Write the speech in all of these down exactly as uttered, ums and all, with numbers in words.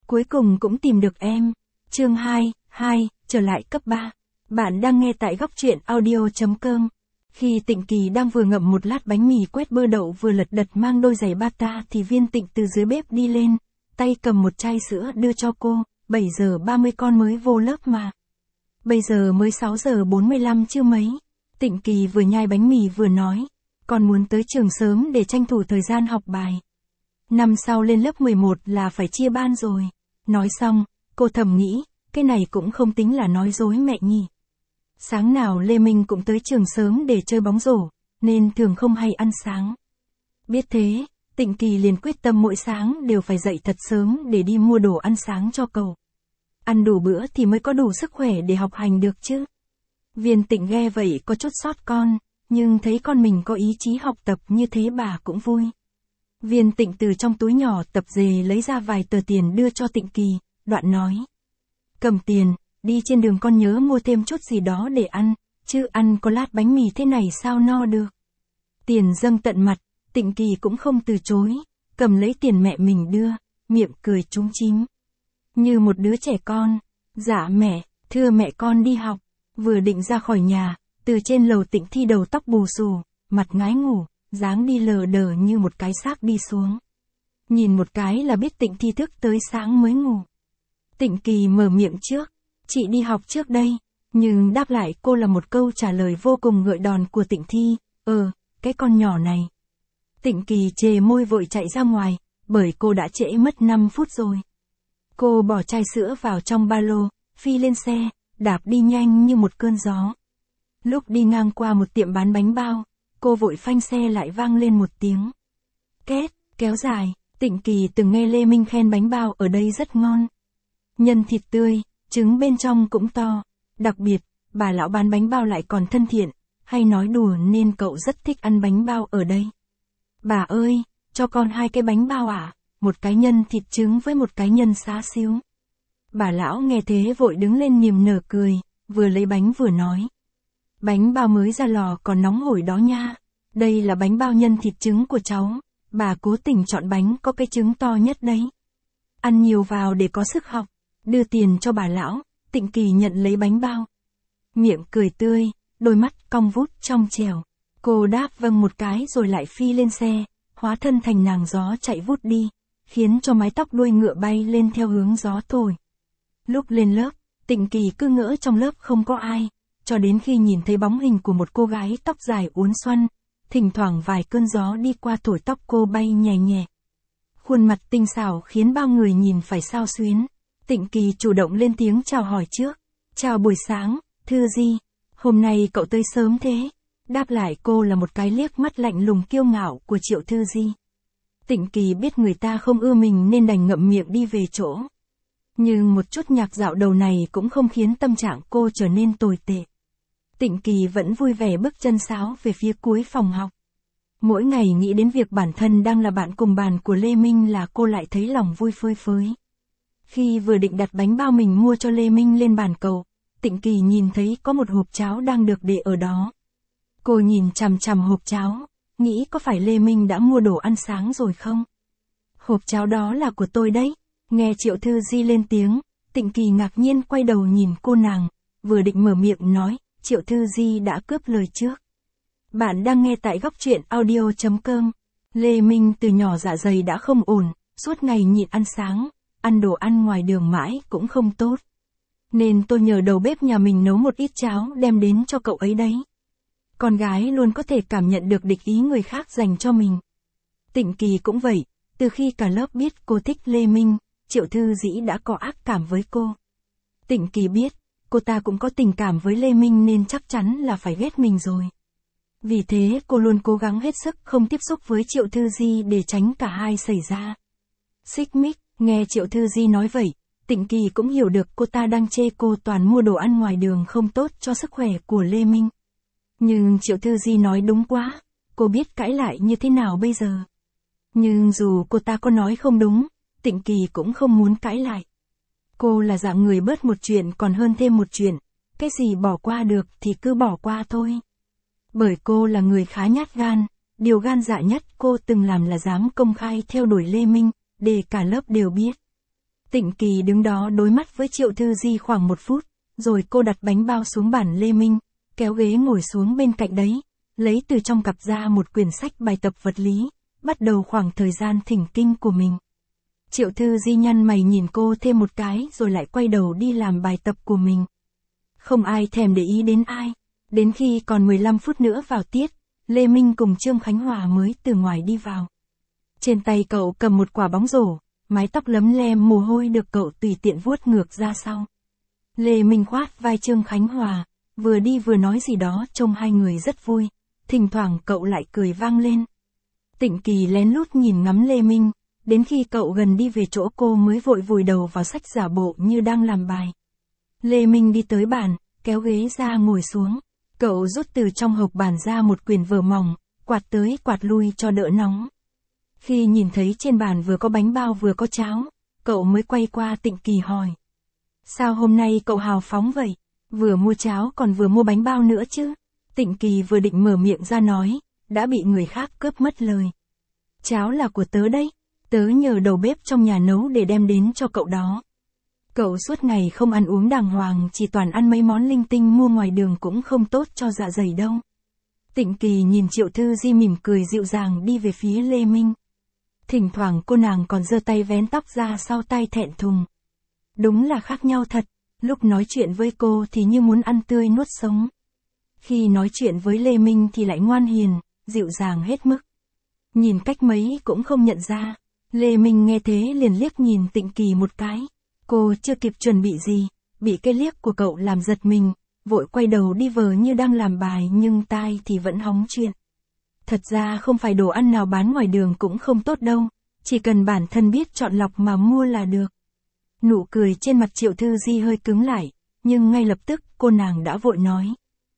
Cuối cùng cũng tìm được em. Chương hai, hai, trở lại cấp ba. Bạn đang nghe tại góc truyện audio chấm com. Khi Tịnh Kỳ đang vừa ngậm một lát bánh mì quét bơ đậu vừa lật đật mang đôi giày bata thì Viên Tịnh từ dưới bếp đi lên, tay cầm một chai sữa đưa cho cô. Bảy giờ ba mươi con mới vô lớp mà. Bây giờ mới sáu giờ bốn mươi lăm chưa mấy. Tịnh Kỳ vừa nhai bánh mì vừa nói, con muốn tới trường sớm để tranh thủ thời gian học bài. Năm sau lên lớp mười một là phải chia ban rồi. Nói xong, cô thầm nghĩ, cái này cũng không tính là nói dối mẹ nhỉ. Sáng nào Lê Minh cũng tới trường sớm để chơi bóng rổ, nên thường không hay ăn sáng. Biết thế, Tịnh Kỳ liền quyết tâm mỗi sáng đều phải dậy thật sớm để đi mua đồ ăn sáng cho cậu. Ăn đủ bữa thì mới có đủ sức khỏe để học hành được chứ. Viên Tịnh nghe vậy có chút xót con, nhưng thấy con mình có ý chí học tập như thế bà cũng vui. Viên Tịnh từ trong túi nhỏ tập dề lấy ra vài tờ tiền đưa cho Tịnh Kỳ, đoạn nói. Cầm tiền, đi trên đường con nhớ mua thêm chút gì đó để ăn, chứ ăn có lát bánh mì thế này sao no được. Tiền dâng tận mặt, Tịnh Kỳ cũng không từ chối, cầm lấy tiền mẹ mình đưa, miệng cười trúng chím. Như một đứa trẻ con, dạ mẹ, thưa mẹ con đi học, vừa định ra khỏi nhà, từ trên lầu Tịnh Thi đầu tóc bù xù, mặt ngái ngủ, dáng đi lờ đờ như một cái xác đi xuống. Nhìn một cái là biết Tịnh Thi thức tới sáng mới ngủ. Tịnh Kỳ mở miệng trước, chị đi học trước đây, nhưng đáp lại cô là một câu trả lời vô cùng gợi đòn của Tịnh Thi, ờ, cái con nhỏ này. Tịnh Kỳ chề môi vội chạy ra ngoài, bởi cô đã trễ mất năm phút rồi. Cô bỏ chai sữa vào trong ba lô, phi lên xe, đạp đi nhanh như một cơn gió. Lúc đi ngang qua một tiệm bán bánh bao, cô vội phanh xe lại vang lên một tiếng. Két, kéo dài, Tịnh Kỳ từng nghe Lê Minh khen bánh bao ở đây rất ngon. Nhân thịt tươi, trứng bên trong cũng to. Đặc biệt, bà lão bán bánh bao lại còn thân thiện, hay nói đùa nên cậu rất thích ăn bánh bao ở đây. Bà ơi, cho con hai cái bánh bao ạ, à? Một cái nhân thịt trứng với một cái nhân xá xíu. Bà lão nghe thế vội đứng lên niềm nở cười, vừa lấy bánh vừa nói. Bánh bao mới ra lò còn nóng hổi đó nha. Đây là bánh bao nhân thịt trứng của cháu. Bà cố tình chọn bánh có cái trứng to nhất đấy. Ăn nhiều vào để có sức học. Đưa tiền cho bà lão, Tịnh Kỳ nhận lấy bánh bao. Miệng cười tươi, đôi mắt cong vút trong trẻo. Cô đáp vâng một cái rồi lại phi lên xe, hóa thân thành nàng gió chạy vút đi, khiến cho mái tóc đuôi ngựa bay lên theo hướng gió thổi. Lúc lên lớp, Tịnh Kỳ cứ ngỡ trong lớp không có ai, cho đến khi nhìn thấy bóng hình của một cô gái tóc dài uốn xoăn, thỉnh thoảng vài cơn gió đi qua thổi tóc cô bay nhẹ nhẹ. Khuôn mặt tinh xảo khiến bao người nhìn phải xao xuyến. Tịnh Kỳ chủ động lên tiếng chào hỏi trước. Chào buổi sáng, thưa Di. Hôm nay cậu tới sớm thế. Đáp lại cô là một cái liếc mắt lạnh lùng kiêu ngạo của Triệu Thư Di. Tịnh Kỳ biết người ta không ưa mình nên đành ngậm miệng đi về chỗ. Nhưng một chút nhạc dạo đầu này cũng không khiến tâm trạng cô trở nên tồi tệ. Tịnh Kỳ vẫn vui vẻ bước chân sáo về phía cuối phòng học. Mỗi ngày nghĩ đến việc bản thân đang là bạn cùng bàn của Lê Minh là cô lại thấy lòng vui phơi phới. Khi vừa định đặt bánh bao mình mua cho Lê Minh lên bàn cầu, Tịnh Kỳ nhìn thấy có một hộp cháo đang được để ở đó. Cô nhìn chằm chằm hộp cháo, nghĩ có phải Lê Minh đã mua đồ ăn sáng rồi không? Hộp cháo đó là của tôi đấy. Nghe Triệu Thư Di lên tiếng, Tịnh Kỳ ngạc nhiên quay đầu nhìn cô nàng, vừa định mở miệng nói, Triệu Thư Di đã cướp lời trước. Bạn đang nghe tại góc truyện audio chấm com. Lê Minh từ nhỏ dạ dày đã không ổn, suốt ngày nhịn ăn sáng, ăn đồ ăn ngoài đường mãi cũng không tốt. Nên tôi nhờ đầu bếp nhà mình nấu một ít cháo đem đến cho cậu ấy đấy. Con gái luôn có thể cảm nhận được địch ý người khác dành cho mình. Tịnh Kỳ cũng vậy, từ khi cả lớp biết cô thích Lê Minh, Triệu Thư Dĩ đã có ác cảm với cô. Tịnh Kỳ biết, cô ta cũng có tình cảm với Lê Minh nên chắc chắn là phải ghét mình rồi. Vì thế cô luôn cố gắng hết sức không tiếp xúc với Triệu Thư Di để tránh cả hai xảy ra xích mích. Nghe Triệu Thư Di nói vậy, Tịnh Kỳ cũng hiểu được cô ta đang chê cô toàn mua đồ ăn ngoài đường không tốt cho sức khỏe của Lê Minh. Nhưng Triệu Thư Di nói đúng quá, cô biết cãi lại như thế nào bây giờ. Nhưng dù cô ta có nói không đúng, Tịnh Kỳ cũng không muốn cãi lại. Cô là dạng người bớt một chuyện còn hơn thêm một chuyện, cái gì bỏ qua được thì cứ bỏ qua thôi. Bởi cô là người khá nhát gan, điều gan dạ nhất cô từng làm là dám công khai theo đuổi Lê Minh, để cả lớp đều biết. Tịnh Kỳ đứng đó đối mắt với Triệu Thư Di khoảng một phút, rồi cô đặt bánh bao xuống bàn Lê Minh, kéo ghế ngồi xuống bên cạnh đấy, lấy từ trong cặp ra một quyển sách bài tập vật lý, bắt đầu khoảng thời gian thỉnh kinh của mình. Triệu Thư Di nhăn mày nhìn cô thêm một cái rồi lại quay đầu đi làm bài tập của mình. Không ai thèm để ý đến ai. Đến khi còn mười lăm phút nữa vào tiết, Lê Minh cùng Trương Khánh Hòa mới từ ngoài đi vào. Trên tay cậu cầm một quả bóng rổ, mái tóc lấm lem mồ hôi được cậu tùy tiện vuốt ngược ra sau. Lê Minh khoát vai Trương Khánh Hòa, vừa đi vừa nói gì đó trông hai người rất vui, thỉnh thoảng cậu lại cười vang lên. Tịnh Kỳ lén lút nhìn ngắm Lê Minh, đến khi cậu gần đi về chỗ cô mới vội vùi đầu vào sách giả bộ như đang làm bài. Lê Minh đi tới bàn, kéo ghế ra ngồi xuống, cậu rút từ trong hộc bàn ra một quyển vở mỏng, quạt tới quạt lui cho đỡ nóng. Khi nhìn thấy trên bàn vừa có bánh bao vừa có cháo, cậu mới quay qua Tịnh Kỳ hỏi. Sao hôm nay cậu hào phóng vậy? Vừa mua cháo còn vừa mua bánh bao nữa chứ? Tịnh Kỳ vừa định mở miệng ra nói, đã bị người khác cướp mất lời. Cháo là của tớ đấy, tớ nhờ đầu bếp trong nhà nấu để đem đến cho cậu đó. Cậu suốt ngày không ăn uống đàng hoàng, chỉ toàn ăn mấy món linh tinh mua ngoài đường cũng không tốt cho dạ dày đâu. Tịnh Kỳ nhìn Triệu Thư Di mỉm cười dịu dàng đi về phía Lê Minh. Thỉnh thoảng cô nàng còn giơ tay vén tóc ra sau tay thẹn thùng. Đúng là khác nhau thật, lúc nói chuyện với cô thì như muốn ăn tươi nuốt sống. Khi nói chuyện với Lê Minh thì lại ngoan hiền, dịu dàng hết mức. Nhìn cách mấy cũng không nhận ra. Lê Minh nghe thế liền liếc nhìn Tịnh Kỳ một cái. Cô chưa kịp chuẩn bị gì, bị cái liếc của cậu làm giật mình, vội quay đầu đi vờ như đang làm bài nhưng tai thì vẫn hóng chuyện. Thật ra không phải đồ ăn nào bán ngoài đường cũng không tốt đâu, chỉ cần bản thân biết chọn lọc mà mua là được. Nụ cười trên mặt Triệu Thư Di hơi cứng lại, nhưng ngay lập tức cô nàng đã vội nói.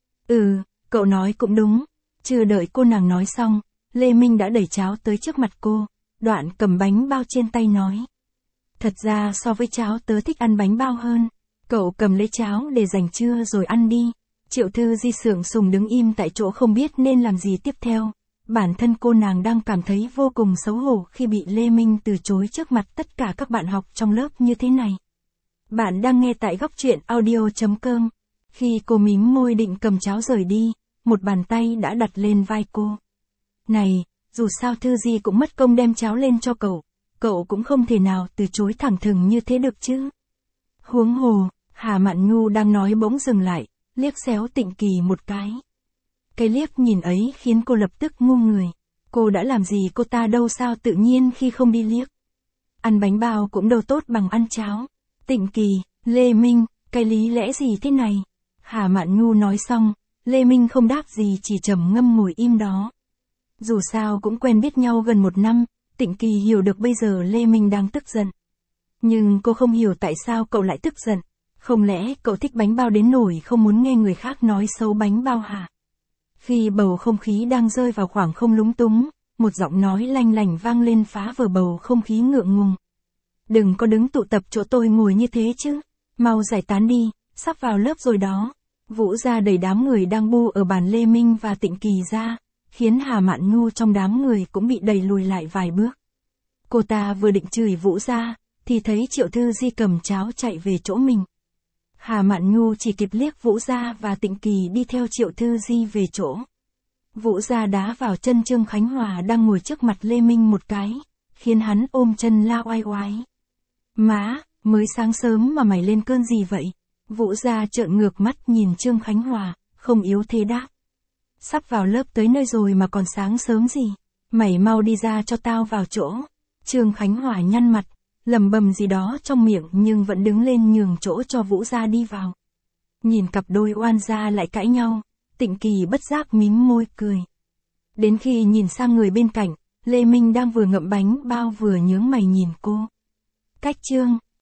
Ừ, cậu nói cũng đúng. Chưa đợi cô nàng nói xong, Lê Minh đã đẩy cháo tới trước mặt cô, đoạn cầm bánh bao trên tay nói. Thật ra so với cháo tớ thích ăn bánh bao hơn. Cậu cầm lấy cháo để dành trưa rồi ăn đi. Triệu Thư Di sượng sùng đứng im tại chỗ không biết nên làm gì tiếp theo. Bản thân cô nàng đang cảm thấy vô cùng xấu hổ khi bị Lê Minh từ chối trước mặt tất cả các bạn học trong lớp như thế này. Bạn đang nghe tại góc truyện audio chấm com. Khi cô mím môi định cầm cháo rời đi, một bàn tay đã đặt lên vai cô. Này, dù sao Thư Di cũng mất công đem cháo lên cho cậu, cậu cũng không thể nào từ chối thẳng thừng như thế được chứ. Huống hồ, Hà Mạn Nhu đang nói bỗng dừng lại, liếc xéo Tịnh Kỳ một cái. Cái liếc nhìn ấy khiến cô lập tức ngu người. Cô đã làm gì cô ta đâu sao tự nhiên khi không đi liếc. Ăn bánh bao cũng đâu tốt bằng ăn cháo. Tịnh Kỳ, Lê Minh, cái lý lẽ gì thế này? Hà Mạn Nhu nói xong, Lê Minh không đáp gì chỉ trầm ngâm ngồi im đó. Dù sao cũng quen biết nhau gần một năm, Tịnh Kỳ hiểu được bây giờ Lê Minh đang tức giận. Nhưng cô không hiểu tại sao cậu lại tức giận. Không lẽ cậu thích bánh bao đến nỗi không muốn nghe người khác nói xấu bánh bao hả? Khi bầu không khí đang rơi vào khoảng không lúng túng, một giọng nói lanh lảnh vang lên phá vỡ bầu không khí ngượng ngùng. Đừng có đứng tụ tập chỗ tôi ngồi như thế chứ. Mau giải tán đi, sắp vào lớp rồi đó. Vũ ra đẩy đám người đang bu ở bàn Lê Minh và Tịnh Kỳ ra, khiến Hà Mạn Nhu trong đám người cũng bị đẩy lùi lại vài bước. Cô ta vừa định chửi Vũ ra, thì thấy Triệu Thư Di cầm cháo chạy về chỗ mình. Hà Mạn Nhu chỉ kịp liếc Vũ Gia và Tịnh Kỳ đi theo Triệu Thư Di về chỗ. Vũ Gia đá vào chân Trương Khánh Hòa đang ngồi trước mặt Lê Minh một cái, khiến hắn ôm chân la oai oái. Má, mới sáng sớm mà mày lên cơn gì vậy? Vũ Gia trợn ngược mắt nhìn Trương Khánh Hòa, không yếu thế đáp. Sắp vào lớp tới nơi rồi mà còn sáng sớm gì? Mày mau đi ra cho tao vào chỗ. Trương Khánh Hòa nhăn mặt, lầm bầm gì đó trong miệng nhưng vẫn đứng lên nhường chỗ cho Vũ Gia đi vào. Nhìn cặp đôi oan gia lại cãi nhau, Tịnh Kỳ bất giác mím môi cười. Đến khi nhìn sang người bên cạnh, Lê Minh đang vừa ngậm bánh bao vừa nhướng mày nhìn cô. Cách Trương